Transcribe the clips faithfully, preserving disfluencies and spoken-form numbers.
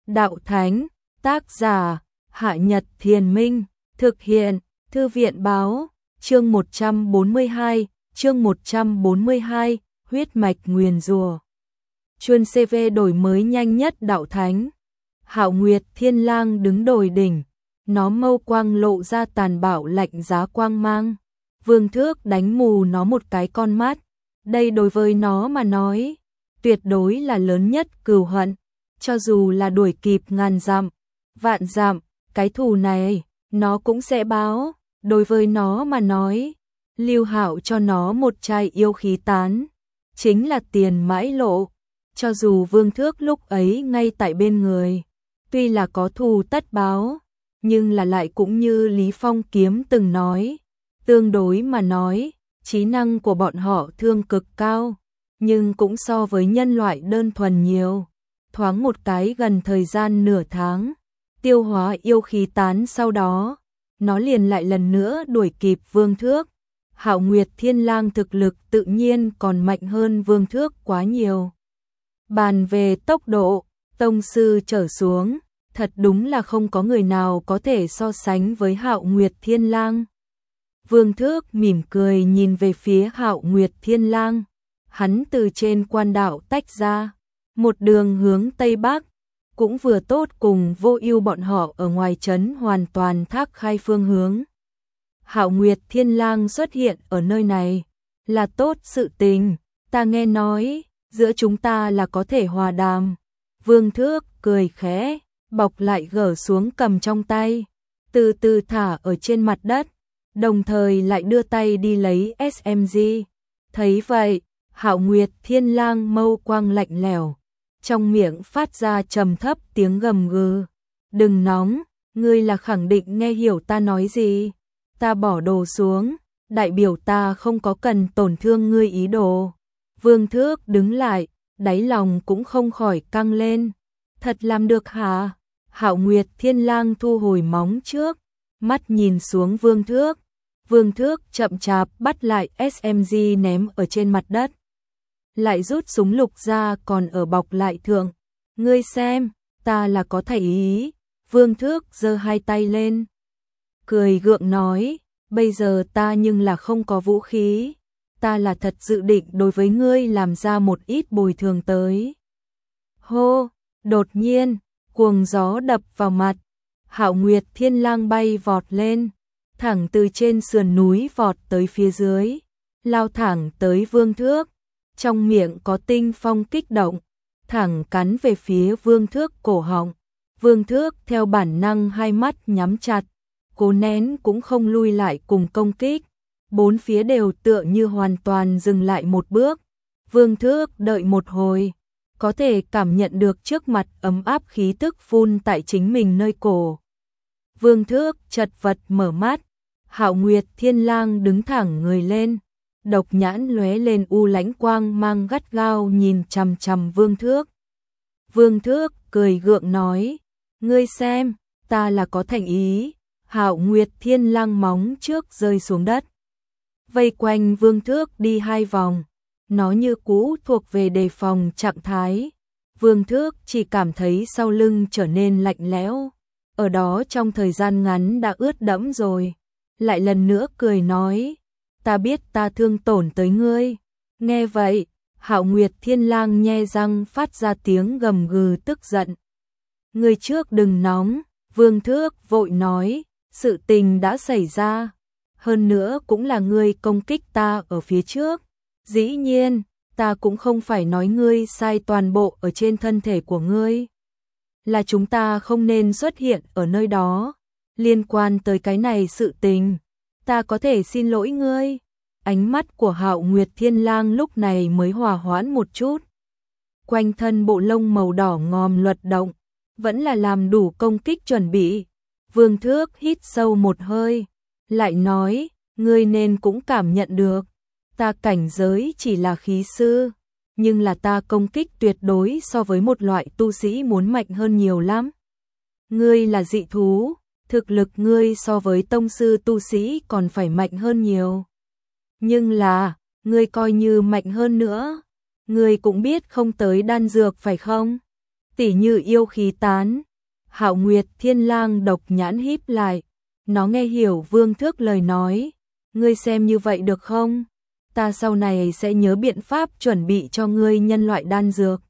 đạo thánh, tác giả, Hạ Nhật Thiền Minh, thực hiện, Thư viện báo, chương một trăm bốn mươi hai, chương một trăm bốn mươi hai, huyết mạch nguyền rủa. Chuân xê vê đổi mới nhanh nhất đạo thánh. Hạo Nguyệt Thiên Lang đứng đồi đỉnh, nó mâu quang lộ ra tàn bạo lạnh giá quang mang. Vương Thước đánh mù nó một cái con mắt, đây đối với nó mà nói, tuyệt đối là lớn nhất cừu hận, cho dù là đuổi kịp ngàn dặm, vạn dặm, cái thù này, nó cũng sẽ báo, đối với nó mà nói, Lưu Hạo cho nó một chai yêu khí tán, chính là tiền mãi lộ, cho dù Vương Thước lúc ấy ngay tại bên người, tuy là có thù tất báo, nhưng là lại cũng như Lý Phong Kiếm từng nói, tương đối mà nói, trí năng của bọn họ thương cực cao, nhưng cũng so với nhân loại đơn thuần nhiều. Thoáng một cái gần thời gian nửa tháng, tiêu hóa yêu khí tán sau đó, nó liền lại lần nữa đuổi kịp Vương Thước. Hạo Nguyệt Thiên Lang thực lực tự nhiên còn mạnh hơn Vương Thước quá nhiều. Bàn về tốc độ, tông sư trở xuống, thật đúng là không có người nào có thể so sánh với Hạo Nguyệt Thiên Lang. Vương Thước mỉm cười nhìn về phía Hạo Nguyệt Thiên Lang, hắn từ trên quan đạo tách ra, một đường hướng Tây Bắc, cũng vừa tốt cùng Vô Ưu bọn họ ở ngoài trấn hoàn toàn thác khai phương hướng. Hạo Nguyệt Thiên Lang xuất hiện ở nơi này, là tốt sự tình, ta nghe nói, giữa chúng ta là có thể hòa đàm. Vương Thước cười khẽ, bọc lại gỡ xuống cầm trong tay, từ từ thả ở trên mặt đất, đồng thời lại đưa tay đi lấy ét em giê. Thấy vậy, Hạo Nguyệt Thiên Lang mâu quang lạnh lẽo, trong miệng phát ra trầm thấp tiếng gầm gừ. Đừng nóng, ngươi là khẳng định nghe hiểu ta nói gì. Ta bỏ đồ xuống, đại biểu ta không có cần tổn thương ngươi ý đồ. Vương Thước đứng lại, đáy lòng cũng không khỏi căng lên. Thật làm được hả? Hạo Nguyệt Thiên Lang thu hồi móng trước, mắt nhìn xuống Vương Thước. Vương Thước chậm chạp bắt lại ét em giê ném ở trên mặt đất. Lại rút súng lục ra còn ở bọc lại thượng. Ngươi xem, ta là có thể ý. Vương Thước giơ hai tay lên, cười gượng nói, bây giờ ta nhưng là không có vũ khí. Ta là thật dự định đối với ngươi làm ra một ít bồi thường tới. Hô, đột nhiên, cuồng gió đập vào mặt. Hạo Nguyệt Thiên Lang bay vọt lên, thẳng từ trên sườn núi vọt tới phía dưới, lao thẳng tới Vương Thước, trong miệng có tinh phong kích động, thẳng cắn về phía Vương Thước cổ họng. Vương Thước theo bản năng hai mắt nhắm chặt, cố nén cũng không lui lại cùng công kích, bốn phía đều tựa như hoàn toàn dừng lại một bước. Vương Thước đợi một hồi, có thể cảm nhận được trước mặt ấm áp khí tức phun tại chính mình nơi cổ. Vương Thước chật vật mở mắt, Hạo Nguyệt Thiên Lang đứng thẳng người lên, độc nhãn lóe lên u lãnh quang mang gắt gao nhìn chằm chằm Vương Thước. Vương Thước cười gượng nói, ngươi xem, ta là có thành ý. Hạo Nguyệt Thiên Lang móng trước rơi xuống đất, vây quanh Vương Thước đi hai vòng, nó như cũ thuộc về đề phòng trạng thái. Vương Thước chỉ cảm thấy sau lưng trở nên lạnh lẽo, ở đó trong thời gian ngắn đã ướt đẫm rồi, lại lần nữa cười nói, ta biết ta thương tổn tới ngươi. Nghe vậy, Hạo Nguyệt Thiên Lang nhe răng phát ra tiếng gầm gừ tức giận. Ngươi trước đừng nóng, Vương Thước vội nói, sự tình đã xảy ra, hơn nữa cũng là ngươi công kích ta ở phía trước. Dĩ nhiên, ta cũng không phải nói ngươi sai toàn bộ ở trên thân thể của ngươi. Là chúng ta không nên xuất hiện ở nơi đó. Liên quan tới cái này sự tình, ta có thể xin lỗi ngươi. Ánh mắt của Hạo Nguyệt Thiên Lang lúc này mới hòa hoãn một chút. Quanh thân bộ lông màu đỏ ngòm luật động, vẫn là làm đủ công kích chuẩn bị. Vương Thước hít sâu một hơi, lại nói, ngươi nên cũng cảm nhận được, ta cảnh giới chỉ là khí sư, nhưng là ta công kích tuyệt đối so với một loại tu sĩ muốn mạnh hơn nhiều lắm. Ngươi là dị thú, thực lực ngươi so với tông sư tu sĩ còn phải mạnh hơn nhiều. Nhưng là, ngươi coi như mạnh hơn nữa, ngươi cũng biết không tới đan dược phải không? Tỉ như yêu khí tán. Hạo Nguyệt Thiên Lang độc nhãn híp lại, nó nghe hiểu Vương Thước lời nói, ngươi xem như vậy được không? Ta sau này sẽ nhớ biện pháp chuẩn bị cho ngươi nhân loại đan dược.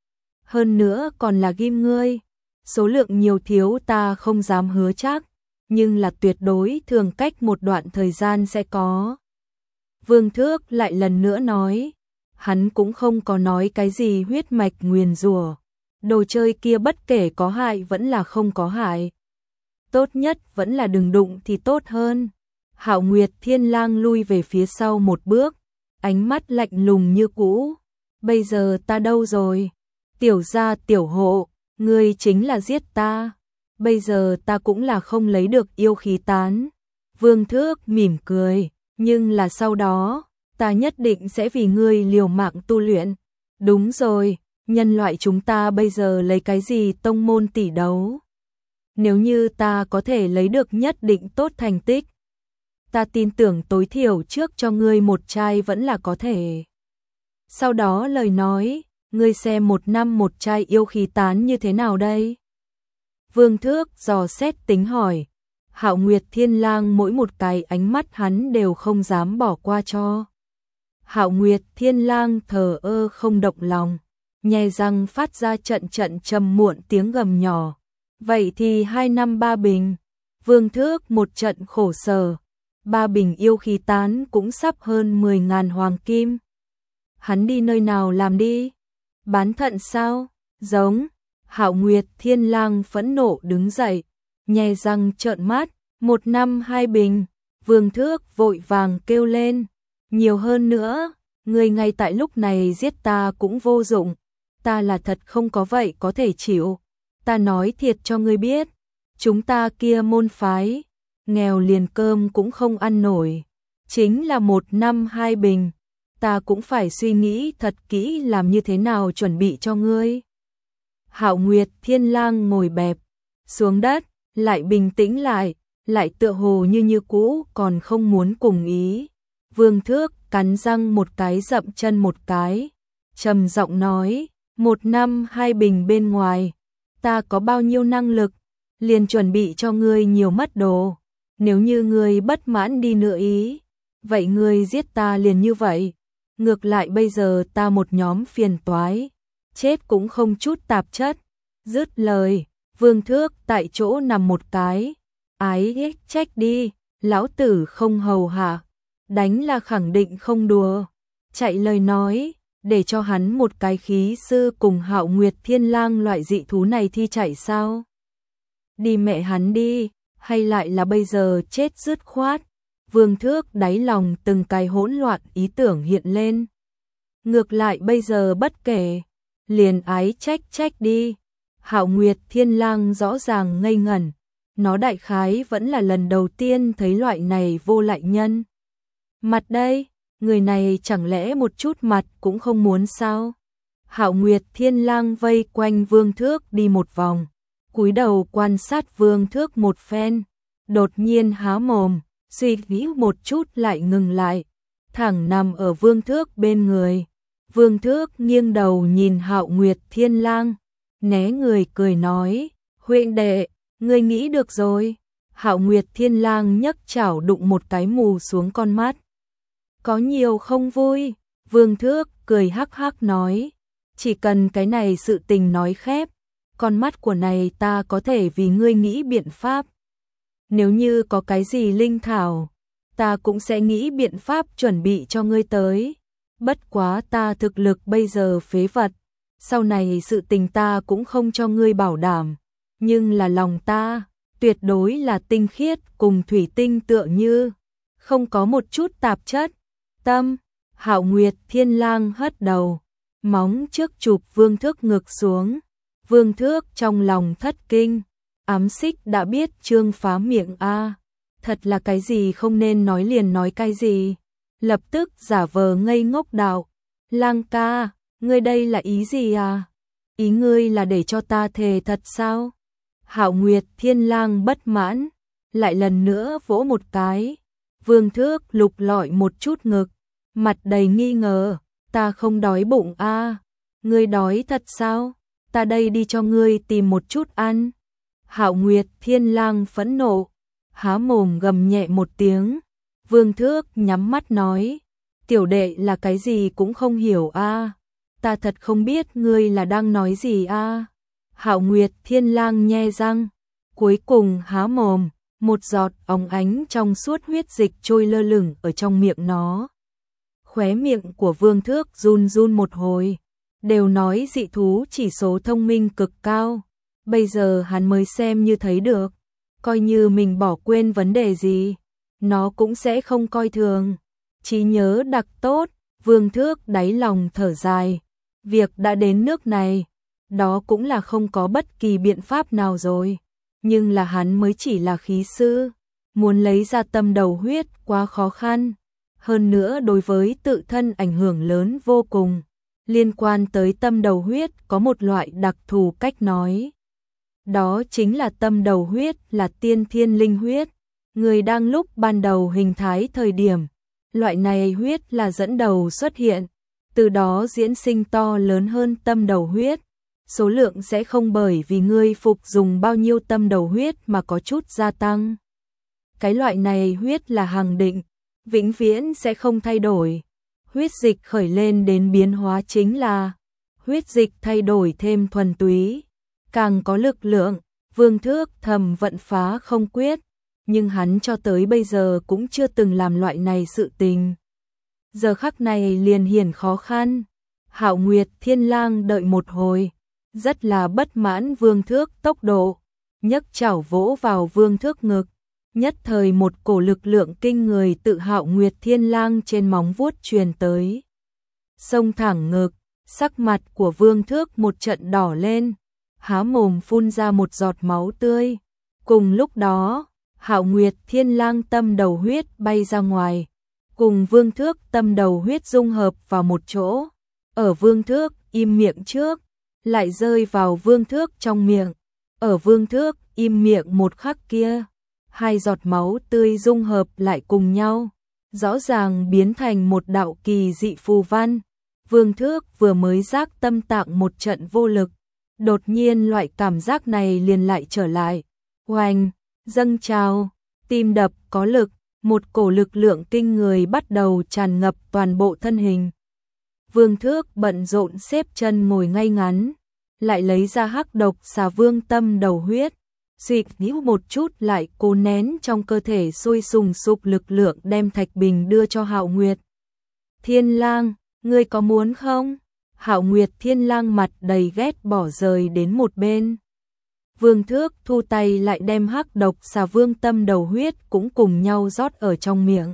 Hơn nữa còn là ghim ngươi, số lượng nhiều thiếu ta không dám hứa chắc, nhưng là tuyệt đối thường cách một đoạn thời gian sẽ có. Vương Thước lại lần nữa nói, hắn cũng không có nói cái gì huyết mạch nguyền rủa, đồ chơi kia bất kể có hại vẫn là không có hại. Tốt nhất vẫn là đừng đụng thì tốt hơn. Hạo Nguyệt Thiên Lang lui về phía sau một bước, ánh mắt lạnh lùng như cũ. Bây giờ ta đâu rồi? Tiểu gia tiểu hộ, ngươi chính là giết ta. Bây giờ ta cũng là không lấy được yêu khí tán. Vương Thước mỉm cười, nhưng là sau đó, ta nhất định sẽ vì ngươi liều mạng tu luyện. Đúng rồi, nhân loại chúng ta bây giờ lấy cái gì tông môn tỷ đấu? Nếu như ta có thể lấy được nhất định tốt thành tích, ta tin tưởng tối thiểu trước cho ngươi một chai vẫn là có thể. Sau đó lời nói, ngươi xem một năm một chai yêu khí tán như thế nào đây? Vương Thước dò xét tính hỏi. Hạo Nguyệt Thiên Lang mỗi một cái ánh mắt hắn đều không dám bỏ qua cho. Hạo Nguyệt Thiên Lang thờ ơ không động lòng, nhè răng phát ra trận trận trầm muộn tiếng gầm nhỏ. Vậy thì hai năm ba bình. Vương Thước một trận khổ sở. Ba bình yêu khí tán cũng sắp hơn mười ngàn hoàng kim. Hắn đi nơi nào làm đi? Bán thận sao? Giống. Hạo Nguyệt Thiên Lang phẫn nộ đứng dậy, nhè răng trợn mắt. Một năm hai bình. Vương Thước vội vàng kêu lên. Nhiều hơn nữa, người ngay tại lúc này giết ta cũng vô dụng. Ta là thật không có vậy có thể chịu. Ta nói thiệt cho ngươi biết, chúng ta kia môn phái, nghèo liền cơm cũng không ăn nổi. Chính là một năm hai bình, ta cũng phải suy nghĩ thật kỹ làm như thế nào chuẩn bị cho ngươi. Hạo Nguyệt Thiên Lang ngồi bẹp xuống đất, lại bình tĩnh lại, lại tựa hồ như như cũ còn không muốn cùng ý. Vương Thước cắn răng một cái dậm chân một cái, trầm giọng nói, một năm hai bình bên ngoài, ta có bao nhiêu năng lực, liền chuẩn bị cho ngươi nhiều mất đồ. Nếu như ngươi bất mãn đi nữa ý, vậy ngươi giết ta liền như vậy. Ngược lại bây giờ ta một nhóm phiền toái, chết cũng không chút tạp chất. Dứt lời, Vương Thước tại chỗ nằm một cái, ái ghét trách đi, lão tử không hầu hạ, đánh là khẳng định không đùa. Chạy lời nói, để cho hắn một cái khí sư cùng Hạo Nguyệt Thiên Lang loại dị thú này thi chạy sao? Đi mẹ hắn đi, hay lại là bây giờ chết dứt khoát? Vương Thước đáy lòng từng cái hỗn loạn ý tưởng hiện lên. Ngược lại bây giờ bất kể, liền ái trách trách đi. Hạo Nguyệt Thiên Lang rõ ràng ngây ngẩn, nó đại khái vẫn là lần đầu tiên thấy loại này vô lại nhân. Mặt đây, người này chẳng lẽ một chút mặt cũng không muốn sao? Hạo Nguyệt Thiên Lang vây quanh Vương Thước đi một vòng, cúi đầu quan sát Vương Thước một phen, đột nhiên há mồm, suy nghĩ một chút lại ngừng lại, thẳng nằm ở Vương Thước bên người. Vương Thước nghiêng đầu nhìn Hạo Nguyệt Thiên Lang, né người cười nói, huynh đệ, ngươi nghĩ được rồi. Hạo Nguyệt Thiên Lang nhấc chảo đụng một cái mù xuống con mắt. Có nhiều không vui, Vương Thước cười hắc hắc nói, chỉ cần cái này sự tình nói khép, con mắt của này ta có thể vì ngươi nghĩ biện pháp. Nếu như có cái gì linh thảo, ta cũng sẽ nghĩ biện pháp chuẩn bị cho ngươi tới. Bất quá ta thực lực bây giờ phế vật, sau này sự tình ta cũng không cho ngươi bảo đảm, nhưng là lòng ta tuyệt đối là tinh khiết cùng thủy tinh tựa như, không có một chút tạp chất. Tâm. Hạo Nguyệt Thiên Lang hất đầu, móng trước chụp Vương Thước ngực xuống. Vương Thước trong lòng thất kinh, ám xích đã biết trương phá miệng a, thật là cái gì không nên nói liền nói cái gì. Lập tức giả vờ ngây ngốc đạo, Lang ca, ngươi đây là ý gì à? Ý ngươi là để cho ta thề thật sao? Hạo Nguyệt Thiên Lang bất mãn, lại lần nữa vỗ một cái. Vương Thước lục lọi một chút ngực, mặt đầy nghi ngờ, ta không đói bụng a, ngươi đói thật sao? ta đây đi cho ngươi tìm một chút ăn. Hạo Nguyệt Thiên Lang phẫn nộ, há mồm gầm nhẹ một tiếng. Vương Thước nhắm mắt nói, tiểu đệ là cái gì cũng không hiểu a, ta thật không biết ngươi là đang nói gì a. Hạo Nguyệt Thiên Lang nhe răng, cuối cùng há mồm, một giọt óng ánh trong suốt huyết dịch trôi lơ lửng ở trong miệng nó. Khóe miệng của Vương Thước run run một hồi, đều nói dị thú chỉ số thông minh cực cao, bây giờ hắn mới xem như thấy được, coi như mình bỏ quên vấn đề gì, nó cũng sẽ không coi thường. Trí nhớ đặc tốt, Vương Thước đáy lòng thở dài, việc đã đến nước này, đó cũng là không có bất kỳ biện pháp nào rồi, nhưng là hắn mới chỉ là khí sư, muốn lấy ra tâm đầu huyết quá khó khăn, hơn nữa đối với tự thân ảnh hưởng lớn vô cùng. Liên quan tới tâm đầu huyết có một loại đặc thù cách nói. Đó chính là tâm đầu huyết là tiên thiên linh huyết. Người đang lúc ban đầu hình thái thời điểm, loại này huyết là dẫn đầu xuất hiện, từ đó diễn sinh to lớn hơn tâm đầu huyết. Số lượng sẽ không bởi vì ngươi phục dùng bao nhiêu tâm đầu huyết mà có chút gia tăng. Cái loại này huyết là hàng định, vĩnh viễn sẽ không thay đổi. Huyết dịch khởi lên đến biến hóa chính là huyết dịch thay đổi thêm thuần túy, càng có lực lượng. Vương Thước thầm vận phá không quyết, nhưng hắn cho tới bây giờ cũng chưa từng làm loại này sự tình. Giờ khắc này liền hiển khó khăn. Hạo Nguyệt Thiên Lang đợi một hồi, rất là bất mãn Vương Thước tốc độ, nhấc chảo vỗ vào Vương Thước ngực. Nhất thời một cổ lực lượng kinh người tự Hạo Nguyệt Thiên Lang trên móng vuốt truyền tới. Xông thẳng ngực, sắc mặt của Vương Thước một trận đỏ lên, há mồm phun ra một giọt máu tươi. Cùng lúc đó, Hạo Nguyệt Thiên Lang tâm đầu huyết bay ra ngoài, cùng Vương Thước tâm đầu huyết dung hợp vào một chỗ. Ở Vương Thước im miệng trước, lại rơi vào Vương Thước trong miệng. Ở Vương Thước im miệng một khắc kia, hai giọt máu tươi dung hợp lại cùng nhau, rõ ràng biến thành một đạo kỳ dị phù văn. Vương Thước vừa mới giác tâm tạng một trận vô lực, đột nhiên loại cảm giác này liền lại trở lại. Oanh, dâng trào, tim đập có lực, một cổ lực lượng kinh người bắt đầu tràn ngập toàn bộ thân hình. Vương Thước bận rộn xếp chân ngồi ngay ngắn, lại lấy ra hắc độc xà vương tâm đầu huyết, suýt nhíu một chút lại cố nén trong cơ thể sôi sùng sục lực lượng đem thạch bình đưa cho Hạo Nguyệt Thiên Lang. Ngươi có muốn không? Hạo Nguyệt Thiên Lang mặt đầy ghét bỏ rời đến một bên. Vương Thước thu tay lại đem hắc độc xà vương tâm đầu huyết cũng cùng nhau rót ở trong miệng.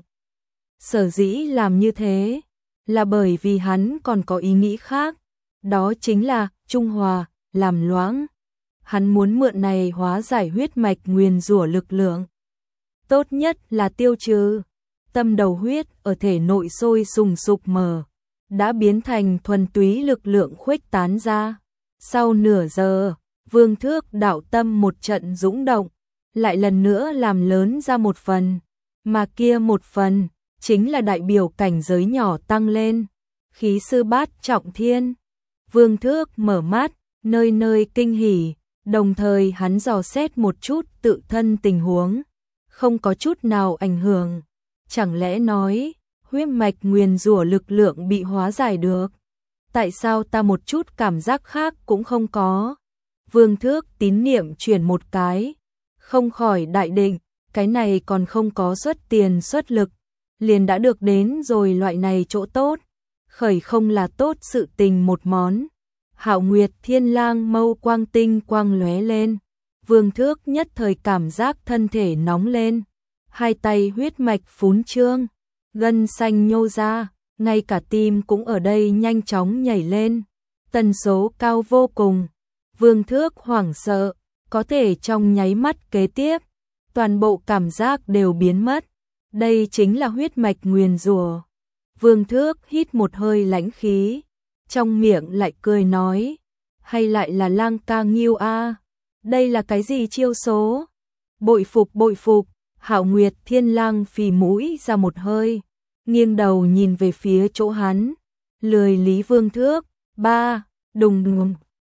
Sở dĩ làm như thế là bởi vì hắn còn có ý nghĩ khác, đó chính là trung hòa, làm loãng. Hắn muốn mượn này hóa giải huyết mạch nguyền rủa lực lượng. Tốt nhất là tiêu trừ. Tâm đầu huyết ở thể nội sôi sùng sục mờ, đã biến thành thuần túy lực lượng khuếch tán ra. Sau nửa giờ, Vương Thước đạo tâm một trận dũng động, lại lần nữa làm lớn ra một phần, mà kia một phần chính là đại biểu cảnh giới nhỏ tăng lên, khí sư bát trọng thiên. Vương Thước mở mắt, nơi nơi kinh hỉ, đồng thời hắn dò xét một chút tự thân tình huống, không có chút nào ảnh hưởng. Chẳng lẽ nói, huyết mạch nguyền rủa lực lượng bị hóa giải được? Tại sao ta một chút cảm giác khác cũng không có? Vương Thước tín niệm chuyển một cái, không khỏi đại định, cái này còn không có xuất tiền xuất lực, liền đã được đến rồi loại này chỗ tốt, khởi không là tốt sự tình một món. Hạo Nguyệt Thiên Lang mâu quang tinh quang lóe lên, Vương Thước nhất thời cảm giác thân thể nóng lên, hai tay huyết mạch phún trương, gân xanh nhô ra, ngay cả tim cũng ở đây nhanh chóng nhảy lên, tần số cao vô cùng. Vương Thước hoảng sợ, có thể trong nháy mắt kế tiếp, toàn bộ cảm giác đều biến mất. Đây chính là huyết mạch nguyền rủa. Vương Thước hít một hơi lãnh khí, trong miệng lại cười nói, hay lại là Lang ca nghiêu a, đây là cái gì chiêu số? Bội phục bội phục. Hạo Nguyệt Thiên Lang phì mũi ra một hơi, nghiêng đầu nhìn về phía chỗ hắn, lười lý Vương Thước. Ba, đùng đùng,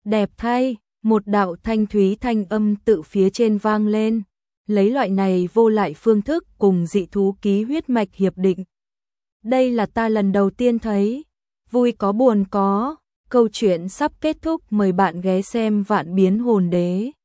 Đẹp thay, một đạo thanh thúy thanh âm tự phía trên vang lên. Lấy loại này vô lại phương thức cùng dị thú ký huyết mạch hiệp định. Đây là ta lần đầu tiên thấy. Vui có buồn có. Câu chuyện sắp kết thúc, mời bạn ghé xem Vạn Biến Hồn Đế.